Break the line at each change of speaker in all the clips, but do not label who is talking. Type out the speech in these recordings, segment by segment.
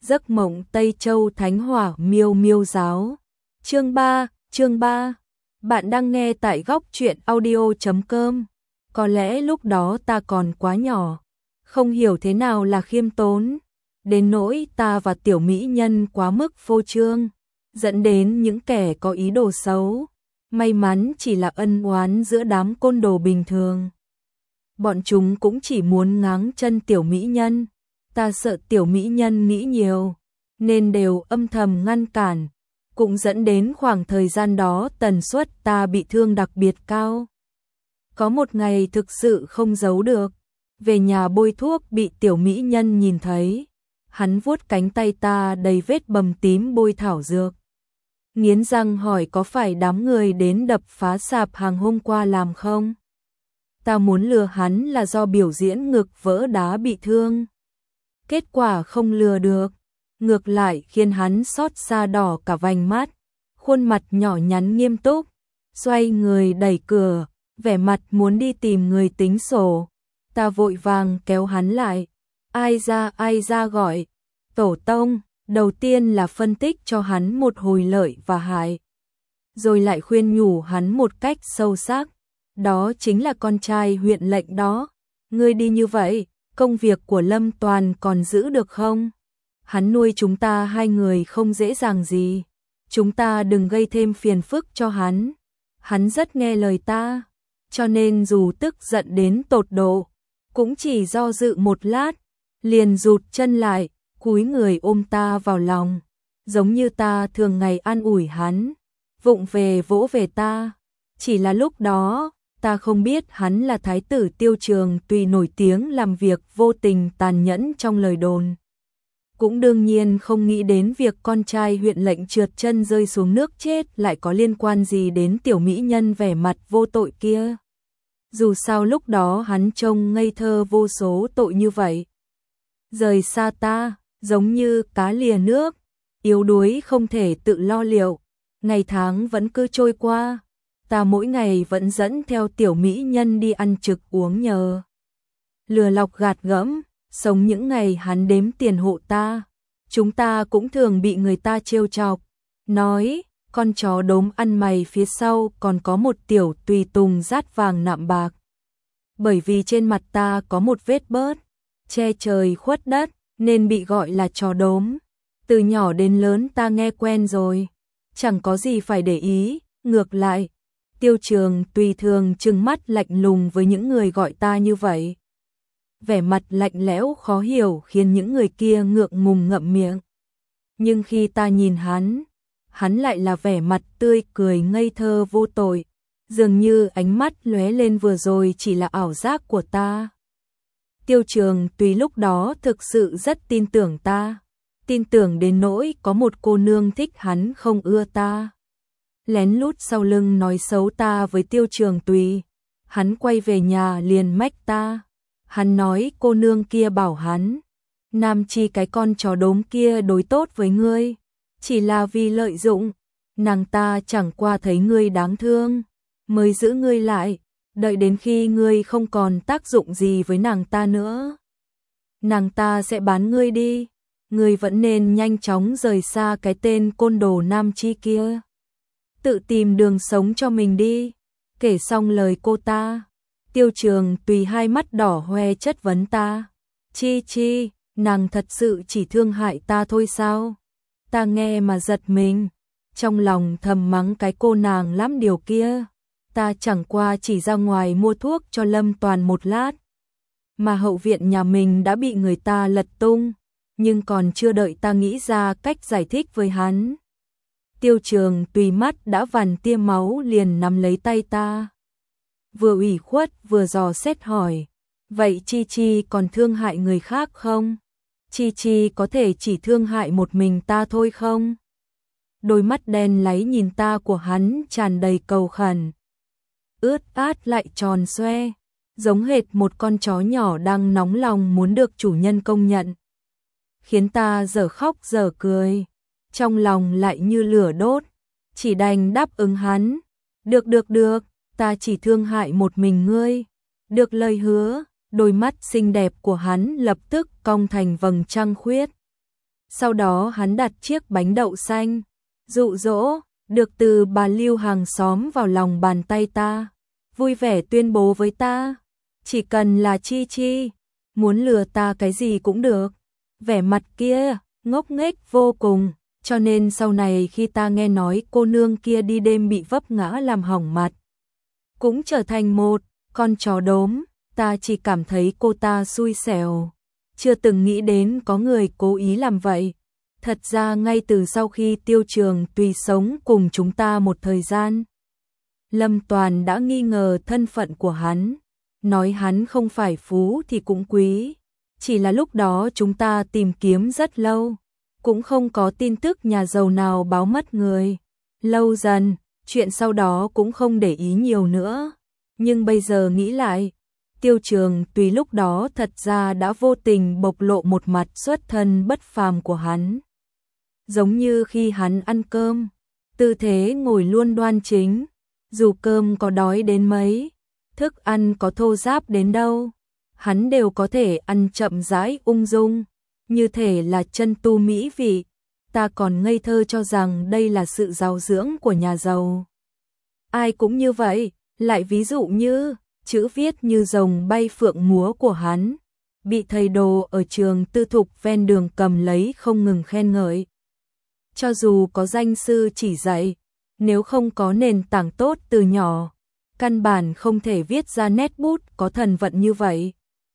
Giấc mộng Tây Châu Thánh Hỏa Miêu Miêu Giáo. Chương 3. Bạn đang nghe tại góc truyện audio.com. Có lẽ lúc đó ta còn quá nhỏ, không hiểu thế nào là khiêm tốn, đến nỗi ta và tiểu mỹ nhân quá mức phô trương, dẫn đến những kẻ có ý đồ xấu. May mắn chỉ là ân oán giữa đám côn đồ bình thường. Bọn chúng cũng chỉ muốn ngáng chân tiểu mỹ nhân. Ta sợ tiểu mỹ nhân nghĩ nhiều, nên đều âm thầm ngăn cản, cũng dẫn đến khoảng thời gian đó tần suất ta bị thương đặc biệt cao. Có một ngày thực sự không giấu được, về nhà bôi thuốc bị tiểu mỹ nhân nhìn thấy, hắn vuốt cánh tay ta đầy vết bầm tím bôi thảo dược. Nghiến răng hỏi có phải đám người đến đập phá sạp hàng hôm qua làm không? Ta muốn lừa hắn là do biểu diễn ngực vỡ đá bị thương. Kết quả không lừa được, ngược lại khiến hắn xót xa đỏ cả vành mắt, khuôn mặt nhỏ nhắn nghiêm túc, xoay người đẩy cửa, vẻ mặt muốn đi tìm người tính sổ. Ta vội vàng kéo hắn lại, ai ra gọi, tổ tông, đầu tiên là phân tích cho hắn một hồi lợi và hại, rồi lại khuyên nhủ hắn một cách sâu sắc, đó chính là con trai huyện lệnh đó, ngươi đi như vậy, công việc của Lâm Toàn còn giữ được không? Hắn nuôi chúng ta hai người không dễ dàng gì, chúng ta đừng gây thêm phiền phức cho hắn. Hắn rất nghe lời ta, cho nên dù tức giận đến tột độ, cũng chỉ do dự một lát, liền rụt chân lại, cúi người ôm ta vào lòng, giống như ta thường ngày an ủi hắn, vụng về vỗ về ta. Chỉ là lúc đó, ta không biết hắn là thái tử Tiêu Trường Tùy nổi tiếng làm việc vô tình tàn nhẫn trong lời đồn. Cũng đương nhiên không nghĩ đến việc con trai huyện lệnh trượt chân rơi xuống nước chết lại có liên quan gì đến tiểu mỹ nhân vẻ mặt vô tội kia. Dù sao lúc đó hắn trông ngây thơ vô số tội như vậy. Rời xa ta, giống như cá lìa nước, yếu đuối không thể tự lo liệu, ngày tháng vẫn cứ trôi qua. Ta mỗi ngày vẫn dẫn theo tiểu mỹ nhân đi ăn trực uống nhờ. Lừa lọc gạt gẫm, sống những ngày hắn đếm tiền hộ ta. Chúng ta cũng thường bị người ta trêu chọc, nói, con chó đốm ăn mày phía sau còn có một tiểu tùy tùng rát vàng nạm bạc. Bởi vì trên mặt ta có một vết bớt, che trời khuất đất, nên bị gọi là chó đốm. Từ nhỏ đến lớn ta nghe quen rồi, chẳng có gì phải để ý, ngược lại. Tiêu Trường Tùy thường trừng mắt lạnh lùng với những người gọi ta như vậy. Vẻ mặt lạnh lẽo khó hiểu khiến những người kia ngượng ngùng ngậm miệng. Nhưng khi ta nhìn hắn lại là vẻ mặt tươi cười ngây thơ vô tội, dường như ánh mắt lóe lên vừa rồi chỉ là ảo giác của ta. Tiêu Trường Tùy lúc đó thực sự rất tin tưởng ta, tin tưởng đến nỗi có một cô nương thích hắn không ưa ta, lén lút sau lưng nói xấu ta với Tiêu Trường Tùy. Hắn quay về nhà liền mách ta. Hắn nói cô nương kia bảo hắn, Nam Chi cái con chó đốm kia đối tốt với ngươi, chỉ là vì lợi dụng, nàng ta chẳng qua thấy ngươi đáng thương, mới giữ ngươi lại, đợi đến khi ngươi không còn tác dụng gì với nàng ta nữa, nàng ta sẽ bán ngươi đi, ngươi vẫn nên nhanh chóng rời xa cái tên côn đồ Nam Chi kia. Tự tìm đường sống cho mình đi. Kể xong lời cô ta, Tiêu Trường Tùy hai mắt đỏ hoe chất vấn ta. Chi, nàng thật sự chỉ thương hại ta thôi sao? Ta nghe mà giật mình, trong lòng thầm mắng cái cô nàng lắm điều kia. Ta chẳng qua chỉ ra ngoài mua thuốc cho Lâm Toàn một lát, mà hậu viện nhà mình đã bị người ta lật tung, nhưng còn chưa đợi ta nghĩ ra cách giải thích với hắn, Tiêu Trường Tùy mắt đã vằn tia máu liền nắm lấy tay ta, vừa ủy khuất vừa dò xét hỏi, vậy Chi còn thương hại người khác không? Chi có thể chỉ thương hại một mình ta thôi không? Đôi mắt đen láy nhìn ta của hắn tràn đầy cầu khẩn, ướt át lại tròn xoe, giống hệt một con chó nhỏ đang nóng lòng muốn được chủ nhân công nhận, khiến ta dở khóc dở cười, trong lòng lại như lửa đốt, chỉ đành đáp ứng hắn. Được, ta chỉ thương hại một mình ngươi. Được lời hứa, đôi mắt xinh đẹp của hắn lập tức cong thành vầng trăng khuyết. Sau đó hắn đặt chiếc bánh đậu xanh, dụ dỗ, được từ bà Lưu hàng xóm vào lòng bàn tay ta, vui vẻ tuyên bố với ta, chỉ cần là Chi Chi, muốn lừa ta cái gì cũng được. Vẻ mặt kia, ngốc nghếch vô cùng, cho nên sau này khi ta nghe nói cô nương kia đi đêm bị vấp ngã làm hỏng mặt, cũng trở thành một con chó đốm, ta chỉ cảm thấy cô ta xui xẻo, chưa từng nghĩ đến có người cố ý làm vậy. Thật ra ngay từ sau khi Tiêu Trường Tùy sống cùng chúng ta một thời gian, Lâm Toàn đã nghi ngờ thân phận của hắn, nói hắn không phải phú thì cũng quý, chỉ là lúc đó chúng ta tìm kiếm rất lâu, cũng không có tin tức nhà giàu nào báo mất người. Lâu dần, chuyện sau đó cũng không để ý nhiều nữa, nhưng bây giờ nghĩ lại, Tiêu Trường Tùy lúc đó thật ra đã vô tình bộc lộ một mặt xuất thân bất phàm của hắn. Giống như khi hắn ăn cơm, tư thế ngồi luôn đoan chính, dù cơm có đói đến mấy, thức ăn có thô ráp đến đâu, hắn đều có thể ăn chậm rãi ung dung, như thể là chân tu mỹ vị. Ta còn ngây thơ cho rằng đây là sự giáo dưỡng của nhà giàu. Ai cũng như vậy, lại ví dụ như chữ viết như rồng bay phượng múa của hắn, bị thầy đồ ở trường tư thục ven đường cầm lấy không ngừng khen ngợi. Cho dù có danh sư chỉ dạy, nếu không có nền tảng tốt từ nhỏ, căn bản không thể viết ra nét bút có thần vận như vậy.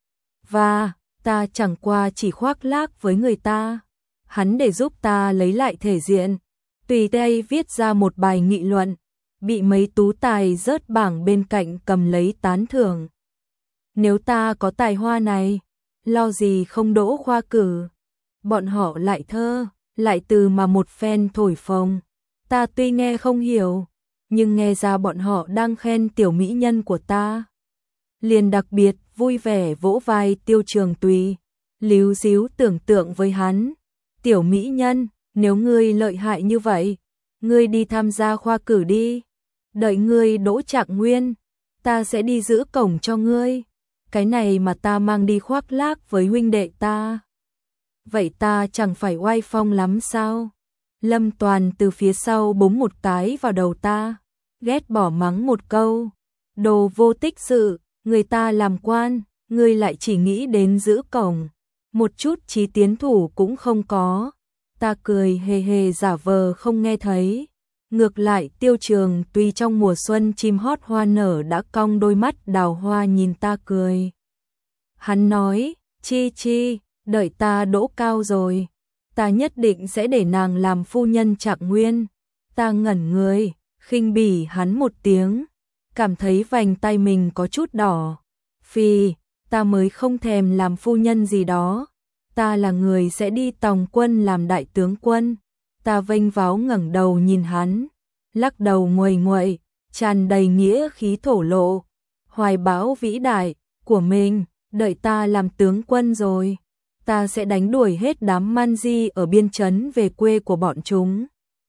Và ta chẳng qua chỉ khoác lác với người ta, hắn để giúp ta lấy lại thể diện, tùy tay viết ra một bài nghị luận, bị mấy tú tài rớt bảng bên cạnh cầm lấy tán thưởng. Nếu ta có tài hoa này, lo gì không đỗ khoa cử. Bọn họ lại thơ, lại từ mà một phen thổi phồng. Ta tuy nghe không hiểu, nhưng nghe ra bọn họ đang khen tiểu mỹ nhân của ta. Liền đặc biệt vui vẻ vỗ vai Tiêu Trường Tùy, líu díu tưởng tượng với hắn. Tiểu mỹ nhân, nếu ngươi lợi hại như vậy, ngươi đi tham gia khoa cử đi. Đợi ngươi đỗ trạng nguyên, ta sẽ đi giữ cổng cho ngươi. Cái này mà ta mang đi khoác lác với huynh đệ ta. Vậy ta chẳng phải oai phong lắm sao? Lâm Toàn từ phía sau búng một cái vào đầu ta, ghét bỏ mắng một câu. Đồ vô tích sự, người ta làm quan, ngươi lại chỉ nghĩ đến giữ cổng. Một chút chí tiến thủ cũng không có. Ta cười hề hề giả vờ không nghe thấy. Ngược lại Tiêu Trường Tùy trong mùa xuân chim hót hoa nở đã cong đôi mắt đào hoa nhìn ta cười. Hắn nói, Chi Chi, đợi ta đỗ cao rồi, ta nhất định sẽ để nàng làm phu nhân trạng nguyên. Ta ngẩn người, khinh bỉ hắn một tiếng, cảm thấy vành tay mình có chút đỏ. Phi, ta mới không thèm làm phu nhân gì đó, ta là người sẽ đi tòng quân làm đại tướng quân. Ta vênh váo ngẩng đầu nhìn hắn, lắc đầu nguầy nguậy, tràn đầy nghĩa khí thổ lộ, hoài bão vĩ đại của mình. Đợi ta làm tướng quân rồi, ta sẽ đánh đuổi hết đám man di ở biên trấn về quê của bọn chúng.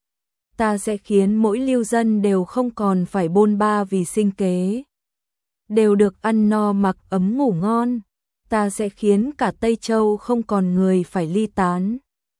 Ta sẽ khiến mỗi lưu dân đều không còn phải bôn ba vì sinh kế, đều được ăn no mặc ấm ngủ ngon. Ta sẽ khiến cả Tây Châu không còn người phải ly tán.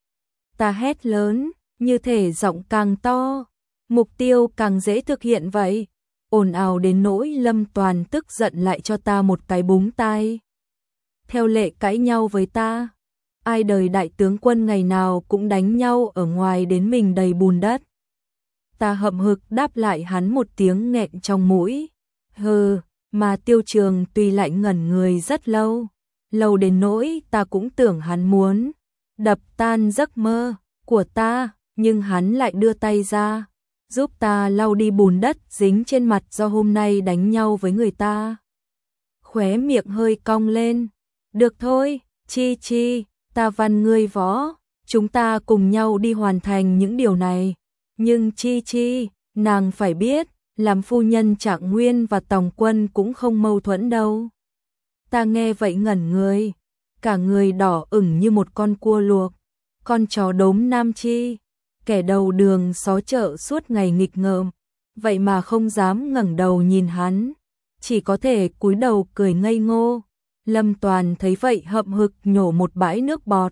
Ta hét lớn, như thể giọng càng to, mục tiêu càng dễ thực hiện vậy. Ồn ào đến nỗi Lâm Toàn tức giận lại cho ta một cái búng tai. Theo lệ cãi nhau với ta, ai đời đại tướng quân ngày nào cũng đánh nhau ở ngoài đến mình đầy bùn đất. Ta hậm hực đáp lại hắn một tiếng nghẹn trong mũi. Hừ, mà Tiêu Trường Tùy lại ngẩn người rất lâu. Lâu đến nỗi ta cũng tưởng hắn muốn đập tan giấc mơ của ta, nhưng hắn lại đưa tay ra, giúp ta lau đi bùn đất dính trên mặt do hôm nay đánh nhau với người ta. Khóe miệng hơi cong lên. Được thôi, Chi Chi, ta van ngươi võ, chúng ta cùng nhau đi hoàn thành những điều này. Nhưng Chi Chi, nàng phải biết, làm phu nhân trạng nguyên và tòng quân cũng không mâu thuẫn đâu. Ta nghe vậy ngẩn người, cả người đỏ ửng như một con cua luộc, con chó đốm nam chi, kẻ đầu đường xó chợ suốt ngày nghịch ngợm, vậy mà không dám ngẩng đầu nhìn hắn, chỉ có thể cúi đầu cười ngây ngô. Lâm Toàn thấy vậy hậm hực nhổ một bãi nước bọt,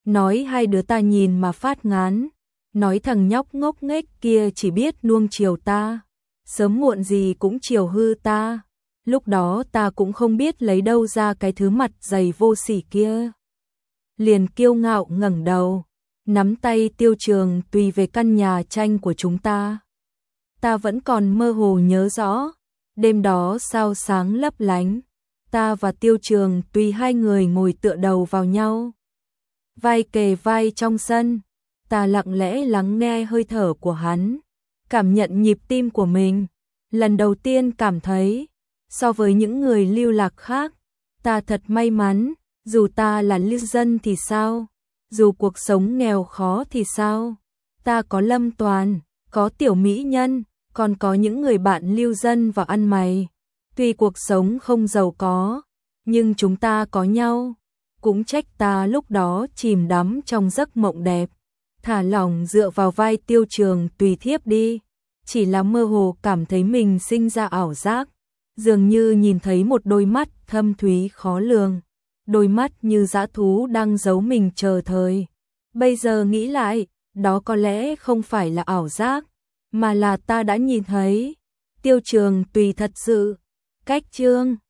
nói hai đứa ta nhìn mà phát ngán, nói thằng nhóc ngốc nghếch kia chỉ biết nuông chiều ta, sớm muộn gì cũng chiều hư ta. Lúc đó ta cũng không biết lấy đâu ra cái thứ mặt dày vô sỉ kia. Liền kiêu ngạo ngẩng đầu, nắm tay Tiêu Trường Tùy về căn nhà tranh của chúng ta. Ta vẫn còn mơ hồ nhớ rõ, đêm đó sao sáng lấp lánh, ta và Tiêu Trường Tùy hai người ngồi tựa đầu vào nhau, vai kề vai trong sân. Ta lặng lẽ lắng nghe hơi thở của hắn, cảm nhận nhịp tim của mình. Lần đầu tiên cảm thấy, so với những người lưu lạc khác, ta thật may mắn. Dù ta là lưu dân thì sao? Dù cuộc sống nghèo khó thì sao? Ta có Lâm Toàn, có Tiểu Mỹ Nhân, còn có những người bạn lưu dân và ăn mày. Tuy cuộc sống không giàu có, nhưng chúng ta có nhau. Cũng trách ta lúc đó chìm đắm trong giấc mộng đẹp, thả lỏng dựa vào vai Tiêu Trường Tùy thiếp đi. Chỉ là mơ hồ cảm thấy mình sinh ra ảo giác, dường như nhìn thấy một đôi mắt thâm thúy khó lường, đôi mắt như dã thú đang giấu mình chờ thời. Bây giờ nghĩ lại, đó có lẽ không phải là ảo giác, mà là ta đã nhìn thấy. Tiêu Trường Tùy thật sự cách chương